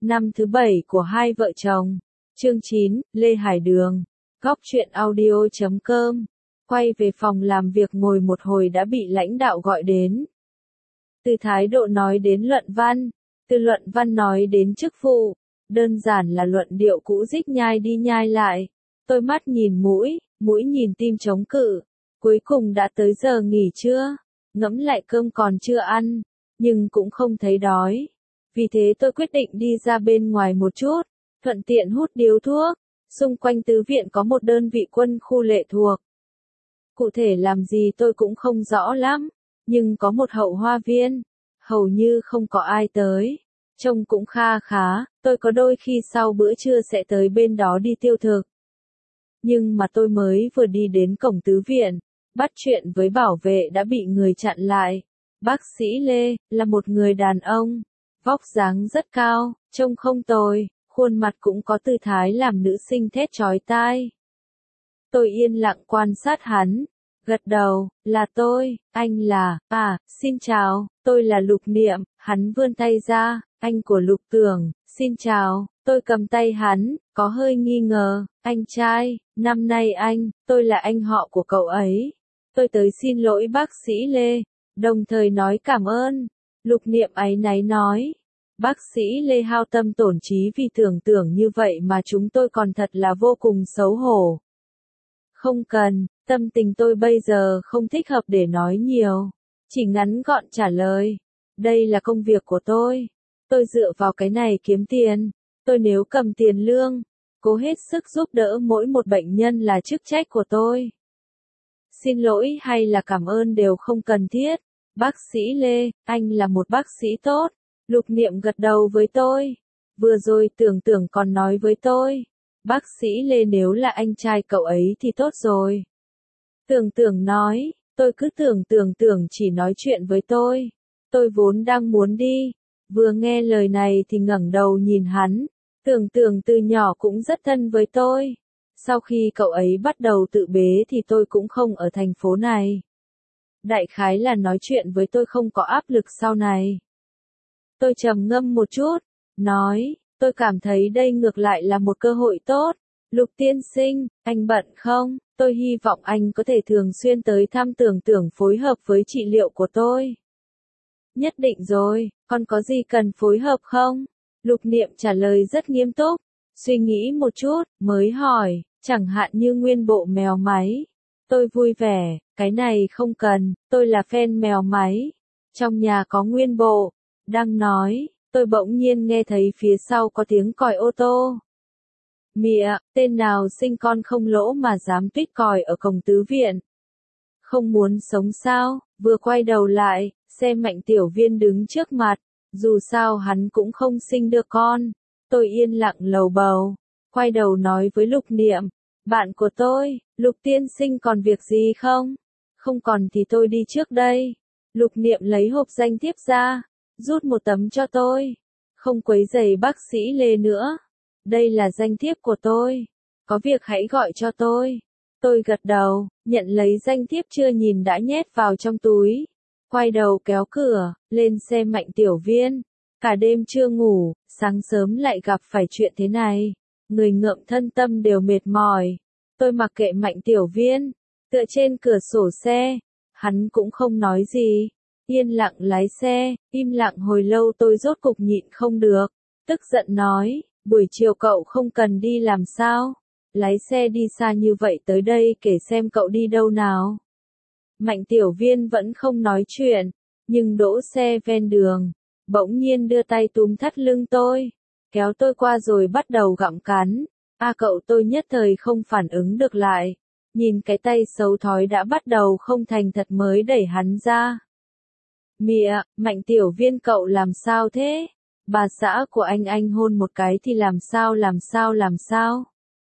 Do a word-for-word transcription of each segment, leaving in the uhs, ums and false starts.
Năm thứ bảy của hai vợ chồng. Chương chín, Lê Hải Đường. Góc truyện audio chấm com. Quay về phòng làm việc ngồi một hồi đã bị lãnh đạo gọi đến. Từ thái độ nói đến luận văn, từ luận văn nói đến chức vụ, đơn giản là luận điệu cũ rích nhai đi nhai lại. Tôi mắt nhìn mũi, mũi nhìn tim chống cự. Cuối cùng đã tới giờ nghỉ trưa, ngẫm lại cơm còn chưa ăn, nhưng cũng không thấy đói. Vì thế tôi quyết định đi ra bên ngoài một chút, thuận tiện hút điếu thuốc. Xung quanh tứ viện có một đơn vị quân khu lệ thuộc. Cụ thể làm gì tôi cũng không rõ lắm, nhưng có một hậu hoa viên, hầu như không có ai tới. Trông cũng kha khá, tôi có đôi khi sau bữa trưa sẽ tới bên đó đi tiêu thực. Nhưng mà tôi mới vừa đi đến cổng tứ viện, bắt chuyện với bảo vệ đã bị người chặn lại. Bác sĩ Lê, là một người đàn ông, vóc dáng rất cao, trông không tồi, khuôn mặt cũng có tư thái làm nữ sinh thét chói tai. Tôi yên lặng quan sát hắn, gật đầu, là tôi, anh là, à, xin chào, tôi là Lục Niệm, hắn vươn tay ra, anh của Lục Tưởng, xin chào, tôi cầm tay hắn, có hơi nghi ngờ, anh trai, năm nay anh, tôi là anh họ của cậu ấy. Tôi tới xin lỗi bác sĩ Lê, đồng thời nói cảm ơn. Lục Niệm áy náy nói, bác sĩ Lê hao tâm tổn trí vì tưởng tưởng như vậy mà chúng tôi còn thật là vô cùng xấu hổ. Không cần, tâm tình tôi bây giờ không thích hợp để nói nhiều, chỉ ngắn gọn trả lời. Đây là công việc của tôi, tôi dựa vào cái này kiếm tiền, tôi nếu cầm tiền lương, cố hết sức giúp đỡ mỗi một bệnh nhân là chức trách của tôi. Xin lỗi hay là cảm ơn đều không cần thiết. Bác sĩ Lê, anh là một bác sĩ tốt. Lục Niệm gật đầu với tôi. Vừa rồi tưởng tưởng còn nói với tôi. Bác sĩ Lê nếu là anh trai cậu ấy thì tốt rồi. Tưởng tưởng nói, tôi cứ tưởng tưởng tưởng chỉ nói chuyện với tôi. Tôi vốn đang muốn đi. Vừa nghe lời này thì ngẩng đầu nhìn hắn. Tưởng tưởng từ nhỏ cũng rất thân với tôi. Sau khi cậu ấy bắt đầu tự bế thì tôi cũng không ở thành phố này. Đại khái là nói chuyện với tôi không có áp lực sau này. Tôi trầm ngâm một chút, nói, tôi cảm thấy đây ngược lại là một cơ hội tốt. Lục tiên sinh, anh bận không? Tôi hy vọng anh có thể thường xuyên tới thăm tưởng tưởng phối hợp với trị liệu của tôi. Nhất định rồi, còn có gì cần phối hợp không? Lục Niệm trả lời rất nghiêm túc, suy nghĩ một chút, mới hỏi, chẳng hạn như nguyên bộ mèo máy. Tôi vui vẻ, cái này không cần, tôi là fan mèo máy. Trong nhà có nguyên bộ. Đang nói, tôi bỗng nhiên nghe thấy phía sau có tiếng còi ô tô. Mịa, tên nào sinh con không lỗ mà dám tuýt còi ở cổng tứ viện. Không muốn sống sao? Vừa quay đầu lại, xem Mạnh Tiểu Viên đứng trước mặt. Dù sao hắn cũng không sinh được con. Tôi yên lặng lầu bầu. Quay đầu nói với Lục Niệm. Bạn của tôi, Lục tiên sinh còn việc gì không? Không còn thì tôi đi trước đây. Lục Niệm lấy hộp danh thiếp ra, rút một tấm cho tôi. Không quấy rầy bác sĩ Lê nữa. Đây là danh thiếp của tôi. Có việc hãy gọi cho tôi. Tôi gật đầu, nhận lấy danh thiếp chưa nhìn đã nhét vào trong túi. Quay đầu kéo cửa, lên xe Mạnh Tiểu Viên. Cả đêm chưa ngủ, sáng sớm lại gặp phải chuyện thế này. Người ngợm thân tâm đều mệt mỏi. Tôi mặc kệ Mạnh Tiểu Viên, tựa trên cửa sổ xe. Hắn cũng không nói gì. Yên lặng lái xe, im lặng hồi lâu tôi rốt cục nhịn không được. Tức giận nói, buổi chiều cậu không cần đi làm sao? Lái xe đi xa như vậy tới đây kể xem cậu đi đâu nào. Mạnh Tiểu Viên vẫn không nói chuyện, nhưng đỗ xe ven đường. Bỗng nhiên đưa tay túm thắt lưng tôi, kéo tôi qua rồi bắt đầu gặm cắn. A à, cậu tôi nhất thời không phản ứng được lại. Nhìn cái tay xấu thói đã bắt đầu không thành thật mới đẩy hắn ra. Mịa, Mạnh Tiểu Viên cậu làm sao thế? Bà xã của anh anh hôn một cái thì làm sao làm sao làm sao?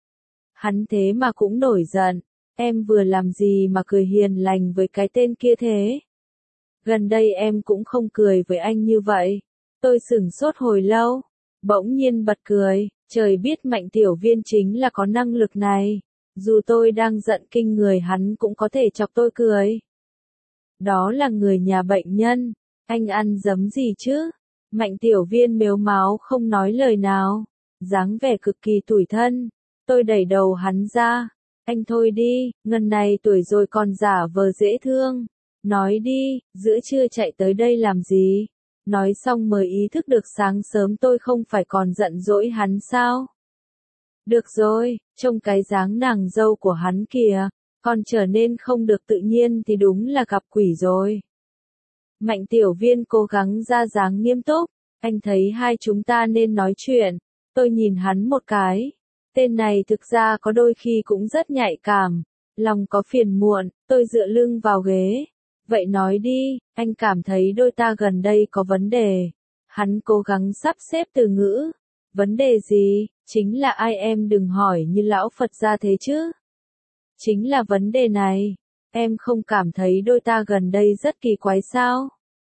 Hắn thế mà cũng nổi giận. Em vừa làm gì mà cười hiền lành với cái tên kia thế? Gần đây em cũng không cười với anh như vậy. Tôi sửng sốt hồi lâu. Bỗng nhiên bật cười. Trời biết Mạnh Tiểu Viên chính là có năng lực này. Dù tôi đang giận kinh người hắn cũng có thể chọc tôi cười. Đó là người nhà bệnh nhân. Anh ăn giấm gì chứ? Mạnh Tiểu Viên mếu máo không nói lời nào, dáng vẻ cực kỳ tủi thân. Tôi đẩy đầu hắn ra, anh thôi đi, ngần này tuổi rồi còn giả vờ dễ thương. Nói đi, giữa trưa chạy tới đây làm gì? Nói xong mới ý thức được sáng sớm tôi không phải còn giận dỗi hắn sao? Được rồi, trông cái dáng nàng dâu của hắn kìa, còn trở nên không được tự nhiên thì đúng là gặp quỷ rồi. Mạnh Tiểu Viên cố gắng ra dáng nghiêm túc, anh thấy hai chúng ta nên nói chuyện. Tôi nhìn hắn một cái, tên này thực ra có đôi khi cũng rất nhạy cảm, lòng có phiền muộn, tôi dựa lưng vào ghế. Vậy nói đi, anh cảm thấy đôi ta gần đây có vấn đề. Hắn cố gắng sắp xếp từ ngữ. Vấn đề gì? Chính là ai em đừng hỏi như lão Phật ra thế chứ. Chính là vấn đề này. Em không cảm thấy đôi ta gần đây rất kỳ quái sao?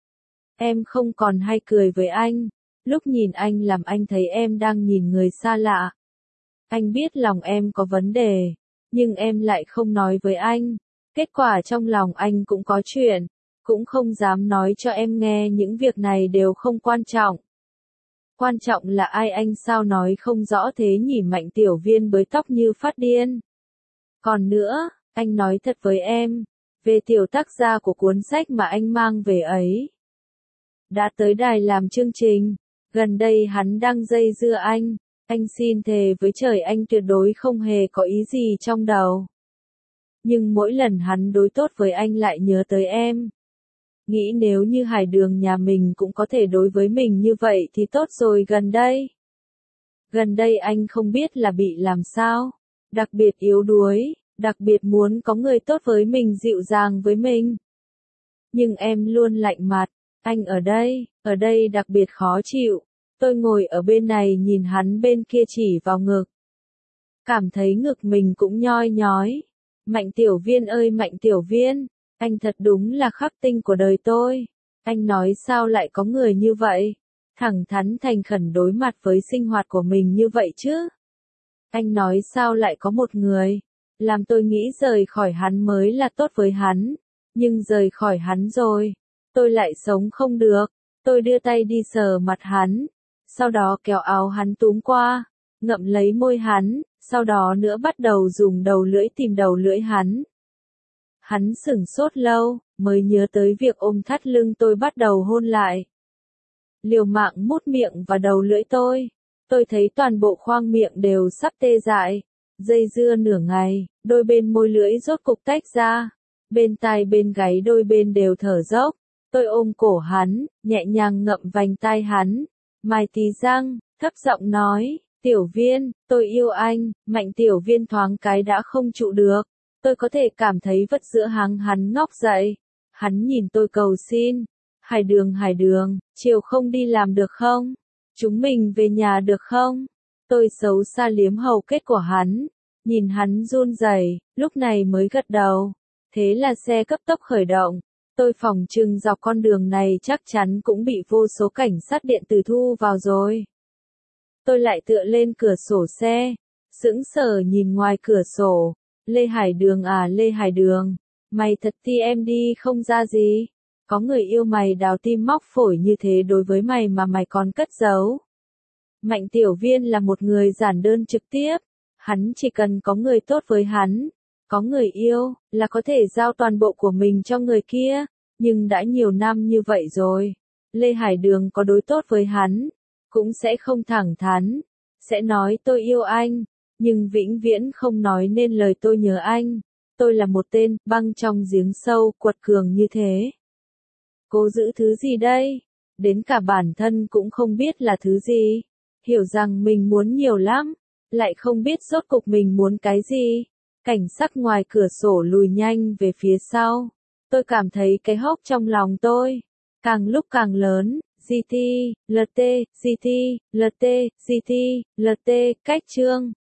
Em không còn hay cười với anh. Lúc nhìn anh làm anh thấy em đang nhìn người xa lạ. Anh biết lòng em có vấn đề, nhưng em lại không nói với anh. Kết quả trong lòng anh cũng có chuyện, cũng không dám nói cho em nghe, những việc này đều không quan trọng. Quan trọng là ai anh sao nói không rõ thế nhỉ? Mạnh Tiểu Viên bới tóc như phát điên. Còn nữa, anh nói thật với em, về tiểu tác gia của cuốn sách mà anh mang về ấy. Đã tới đài làm chương trình, gần đây hắn đang dây dưa anh, anh xin thề với trời anh tuyệt đối không hề có ý gì trong đầu. Nhưng mỗi lần hắn đối tốt với anh lại nhớ tới em. Nghĩ nếu như Hải Đường nhà mình cũng có thể đối với mình như vậy thì tốt rồi. Gần đây. Gần đây anh không biết là bị làm sao. Đặc biệt yếu đuối, đặc biệt muốn có người tốt với mình, dịu dàng với mình. Nhưng em luôn lạnh mặt, anh ở đây, ở đây đặc biệt khó chịu. Tôi ngồi ở bên này nhìn hắn bên kia chỉ vào ngực. Cảm thấy ngực mình cũng nhoi nhói. Mạnh Tiểu Viên ơi Mạnh Tiểu Viên, anh thật đúng là khắc tinh của đời tôi. Anh nói sao lại có người như vậy? Thẳng thắn thành khẩn đối mặt với sinh hoạt của mình như vậy chứ? Anh nói sao lại có một người, làm tôi nghĩ rời khỏi hắn mới là tốt với hắn. Nhưng rời khỏi hắn rồi, tôi lại sống không được. Tôi đưa tay đi sờ mặt hắn, sau đó kéo áo hắn túm qua, ngậm lấy môi hắn, sau đó nữa bắt đầu dùng đầu lưỡi tìm đầu lưỡi hắn. Hắn sửng sốt lâu, mới nhớ tới việc ôm thắt lưng tôi bắt đầu hôn lại. Liều mạng mút miệng và đầu lưỡi tôi. Tôi thấy toàn bộ khoang miệng đều sắp tê dại. Dây dưa nửa ngày, đôi bên môi lưỡi rốt cục tách ra. Bên tai bên gáy đôi bên đều thở dốc. Tôi ôm cổ hắn, nhẹ nhàng ngậm vành tai hắn. Mài tí răng, thấp giọng nói, Tiểu Viên, tôi yêu anh. Mạnh Tiểu Viên thoáng cái đã không trụ được. Tôi có thể cảm thấy vật giữa háng hắn ngóc dậy. Hắn nhìn tôi cầu xin. Hải Đường Hải Đường, chiều không đi làm được không? Chúng mình về nhà được không? Tôi xấu xa liếm hầu kết của hắn. Nhìn hắn run rẩy, lúc này mới gật đầu. Thế là xe cấp tốc khởi động. Tôi phỏng chừng dọc con đường này chắc chắn cũng bị vô số cảnh sát điện tử thu vào rồi. Tôi lại tựa lên cửa sổ xe, sững sờ nhìn ngoài cửa sổ. Lê Hải Đường à Lê Hải Đường, mày thật ti em đi không ra gì. Có người yêu mày đào tim móc phổi như thế đối với mày mà mày còn cất giấu. Mạnh Tiểu Viên là một người giản đơn trực tiếp. Hắn chỉ cần có người tốt với hắn, có người yêu, là có thể giao toàn bộ của mình cho người kia. Nhưng đã nhiều năm như vậy rồi, Lê Hải Đường có đối tốt với hắn, cũng sẽ không thẳng thắn, sẽ nói tôi yêu anh, nhưng vĩnh viễn không nói nên lời tôi nhớ anh. Tôi là một tên băng trong giếng sâu, quật cường như thế. Cố giữ thứ gì đây? Đến cả bản thân cũng không biết là thứ gì. Hiểu rằng mình muốn nhiều lắm, lại không biết rốt cục mình muốn cái gì. Cảnh sắc ngoài cửa sổ lùi nhanh về phía sau. Tôi cảm thấy cái hốc trong lòng tôi càng lúc càng lớn. giê tê, lờ tê, giê tê, lờ tê, giê tê, lờ tê, cách chương.